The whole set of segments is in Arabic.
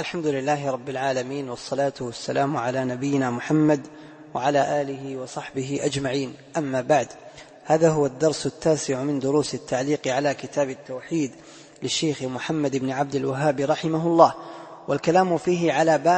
الحمد لله رب العالمين، والصلاة والسلام على نبينا محمد وعلى آله وصحبه أجمعين. أما بعد، هذا هو الدرس 9 من دروس التعليق على كتاب التوحيد للشيخ محمد بن عبد الوهاب رحمه الله، والكلام فيه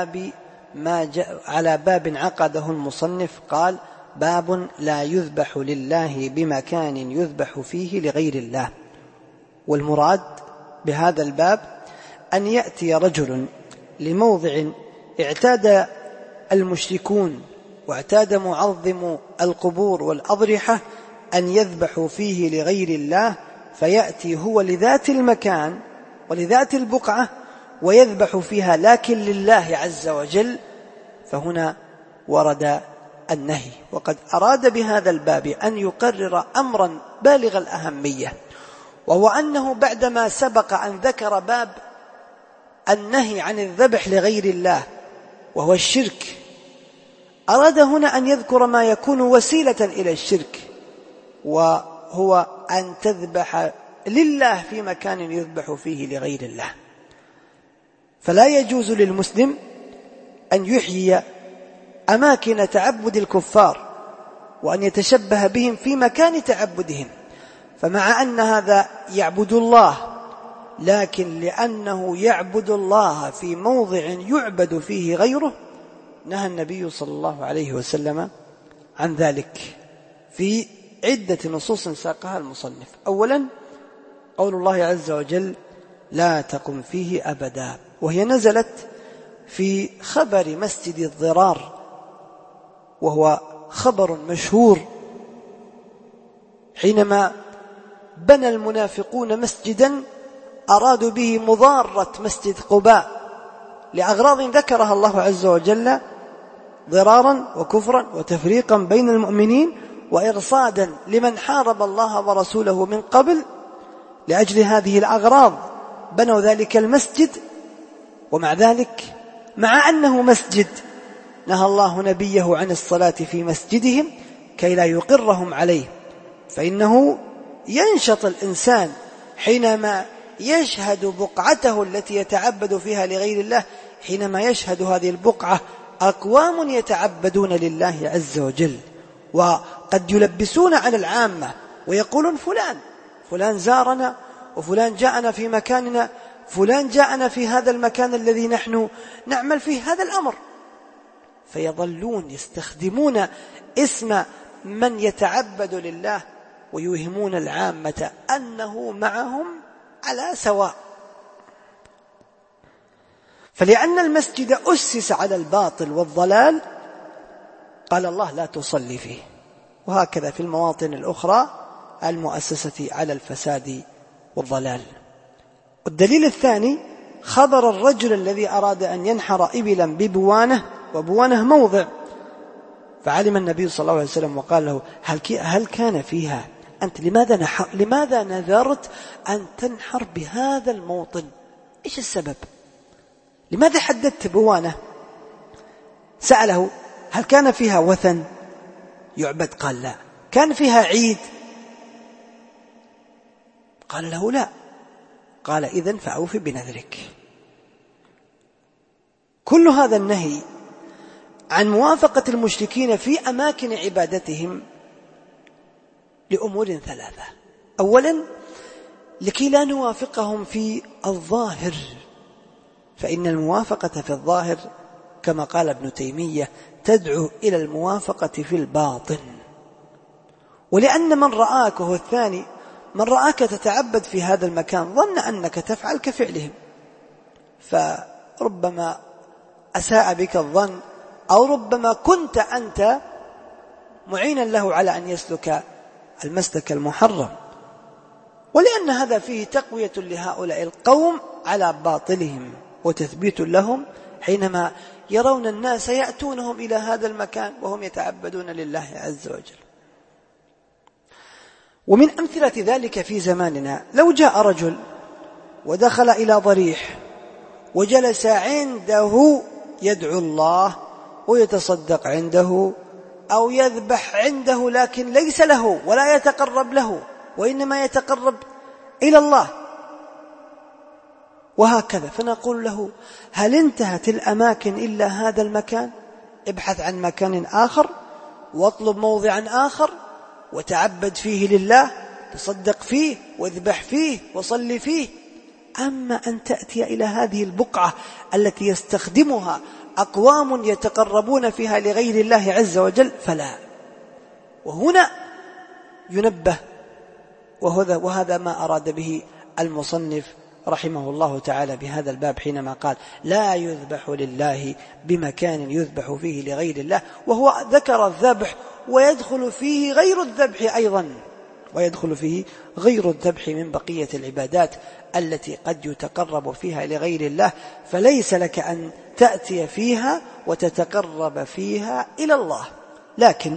على باب عقده المصنف. قال: باب لا يذبح لله بمكان يذبح فيه لغير الله. والمراد بهذا الباب أن يأتي رجل لموضع اعتاد المشركون واعتاد معظم القبور والأضرحة أن يذبحوا فيه لغير الله، فيأتي هو لذات المكان ولذات البقعة ويذبح فيها لكن لله عز وجل، فهنا ورد النهي. وقد أراد بهذا الباب أن يقرر أمرا بالغ الأهمية، وهو أنه بعدما سبق أن ذكر باب النهي عن الذبح لغير الله وهو الشرك، أراد هنا أن يذكر ما يكون وسيلة إلى الشرك، وهو أن تذبح لله في مكان يذبح فيه لغير الله. فلا يجوز للمسلم أن يحيي أماكن تعبد الكفار وأن يتشبه بهم في مكان تعبدهم، فمع أن هذا يعبد الله، لكن لأنه يعبد الله في موضع يعبد فيه غيره، نهى النبي صلى الله عليه وسلم عن ذلك في عدة نصوص ساقها المصنف. أولا، قول الله عز وجل: لا تقم فيه أبدا، وهي نزلت في خبر مسجد الضرار، وهو خبر مشهور حينما بنى المنافقون مسجدا أرادوا به مضارة مسجد قباء لأغراض ذكرها الله عز وجل، ضرارا وكفرا وتفريقا بين المؤمنين وإرصادا لمن حارب الله ورسوله من قبل. لأجل هذه الأغراض بنوا ذلك المسجد، ومع ذلك مع أنه مسجد نهى الله نبيه عن الصلاة في مسجدهم كي لا يقرهم عليه، فإنه ينشط الإنسان حينما يشهد بقعته التي يتعبد فيها لغير الله، حينما يشهد هذه البقعة أقوام يتعبدون لله عز وجل، وقد يلبسون على العامة ويقولون: فلان زارنا، وفلان جاءنا في مكاننا، فلان جاءنا في هذا المكان الذي نحن نعمل فيه هذا الأمر، فيظلون يستخدمون اسم من يتعبد لله ويوهمون العامة أنه معهم على سواء. فلأن المسجد أسس على الباطل والضلال قال الله: لا تصلي فيه، وهكذا في المواطن الأخرى المؤسسة على الفساد والضلال. والدليل الثاني خبر الرجل الذي أراد أن ينحر إبلا ببوانه، وبوانه موضع، فعلم النبي صلى الله عليه وسلم وقال له: هل كان فيها أنت لماذا نذرت أن تنحر بهذا الموطن؟ إيش السبب؟ لماذا حددت بوانه؟ سأله: هل كان فيها وثن يعبد؟ قال: لا. كان فيها عيد؟ قال له: لا. قال: إذن فأوف بنذرك. كل هذا النهي عن موافقة المشركين في أماكن عبادتهم لأمور ثلاثة. أولا، لكي لا نوافقهم في الظاهر، فإن الموافقة في الظاهر كما قال ابن تيمية تدعو إلى الموافقة في الباطن. ولأن من رآك، وهو الثاني، من رآك تتعبد في هذا المكان ظن أنك تفعل كفعلهم، فربما أساء بك الظن، أو ربما كنت أنت معينا له على أن يسلك المسلك المحرم. ولأن هذا فيه تقوية لهؤلاء القوم على باطلهم وتثبيت لهم حينما يرون الناس يأتونهم إلى هذا المكان وهم يتعبدون لله عز وجل. ومن أمثلة ذلك في زماننا، لو جاء رجل ودخل إلى ضريح وجلس عنده يدعو الله ويتصدق عنده أو يذبح عنده، لكن ليس له ولا يتقرب له، وإنما يتقرب إلى الله، وهكذا. فنقول له: هل انتهت الأماكن إلا هذا المكان؟ ابحث عن مكان آخر، واطلب موضعا آخر، وتعبد فيه لله، تصدق فيه، واذبح فيه، وصل فيه. أما أن تأتي إلى هذه البقعة التي يستخدمها أقوام يتقربون فيها لغير الله عز وجل فلا. وهنا ينبه، وهذا ما أراد به المصنف رحمه الله تعالى بهذا الباب حينما قال: لا يذبح لله بمكان يذبح فيه لغير الله، وهو ذكر الذبح ويدخل فيه غير الذبح أيضا، ويدخل فيه غير الذبح من بقية العبادات التي قد يتقرب فيها لغير الله، فليس لك أن تأتي فيها وتتقرب فيها إلى الله. لكن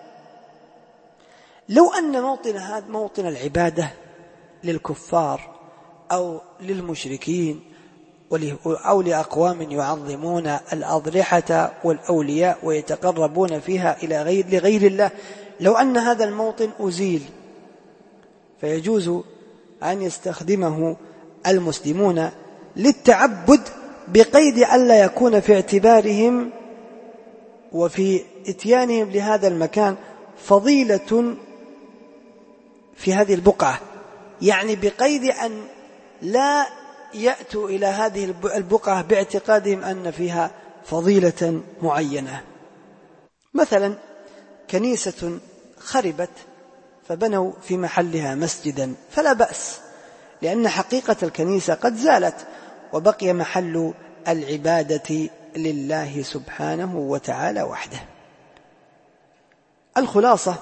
لو أن موطن العبادة للكفار أو للمشركين أو لأقوام يعظمون الأضرحة والأولياء ويتقربون فيها لغير الله، لو أن هذا الموطن أزيل، فيجوز أن يستخدمه المسلمون للتعبد، بقيد ألا يكون في اعتبارهم وفي إتيانهم لهذا المكان فضيلة في هذه البقعة، يعني بقيد أن لا يأتوا إلى هذه البقعة باعتقادهم أن فيها فضيلة معينة. مثلا كنيسة خربت فبنوا في محلها مسجدا، فلا بأس، لأن حقيقة الكنيسة قد زالت وبقي محل العبادة لله سبحانه وتعالى وحده. الخلاصة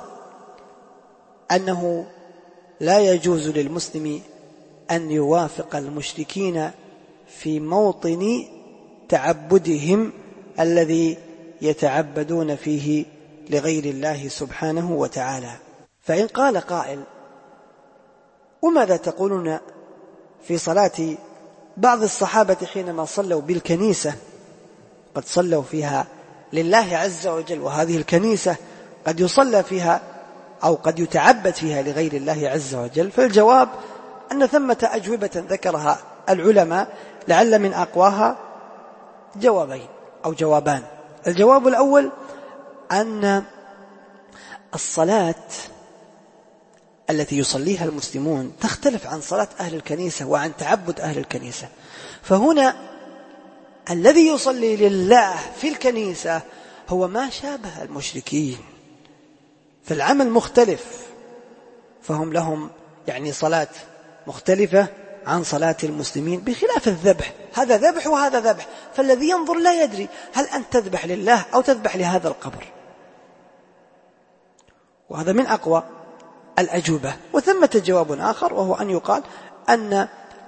أنه لا يجوز للمسلم أن يوافق المشركين في موطن تعبدهم الذي يتعبدون فيه لغير الله سبحانه وتعالى. فإن قال قائل: وماذا تقولون في صلاة بعض الصحابة حينما صلوا بالكنيسة؟ قد صلوا فيها لله عز وجل، وهذه الكنيسة قد يصلى فيها أو قد يتعبد فيها لغير الله عز وجل. فالجواب أن ثمة أجوبة ذكرها العلماء، لعل من أقواها جوابين أو جوابان. الجواب الأول أن الصلاة التي يصليها المسلمون تختلف عن صلاة أهل الكنيسة وعن تعبد أهل الكنيسة. فهنا الذي يصلي لله في الكنيسة هو ما شابه المشركين، فالعمل مختلف، فهم لهم يعني صلاة مختلفة عن صلاة المسلمين، بخلاف الذبح، هذا ذبح وهذا ذبح، فالذي ينظر لا يدري هل أنت تذبح لله أو تذبح لهذا القبر. وهذا من أقوى الأجوبة. وثمة جواب آخر، وهو أن يقال أن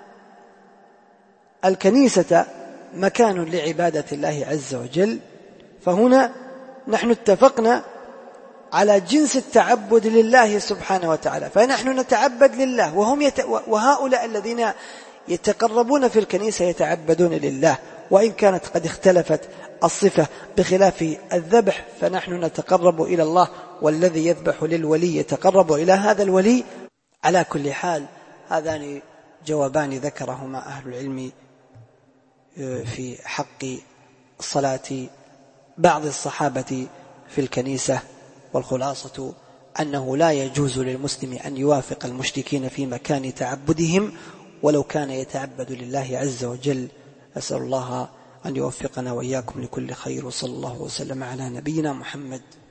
الكنيسة مكان لعبادة الله عز وجل، فهنا نحن اتفقنا على جنس التعبد لله سبحانه وتعالى، فنحن نتعبد لله، وهؤلاء الذين يتقربون في الكنيسة يتعبدون لله، وإن كانت قد اختلفت الصفة بخلاف الذبح، فنحن نتقرب إلى الله، والذي يذبح للولي يتقرب إلى هذا الولي. على كل حال هذان جوابان ذكرهما أهل العلم في حق صلاة بعض الصحابة في الكنيسة. والخلاصة أنه لا يجوز للمسلم أن يوافق المشركين في مكان تعبدهم ولو كان يتعبد لله عز وجل. أسأل الله أن يوفقنا وإياكم لكل خير، وصلى الله وسلم على نبينا محمد.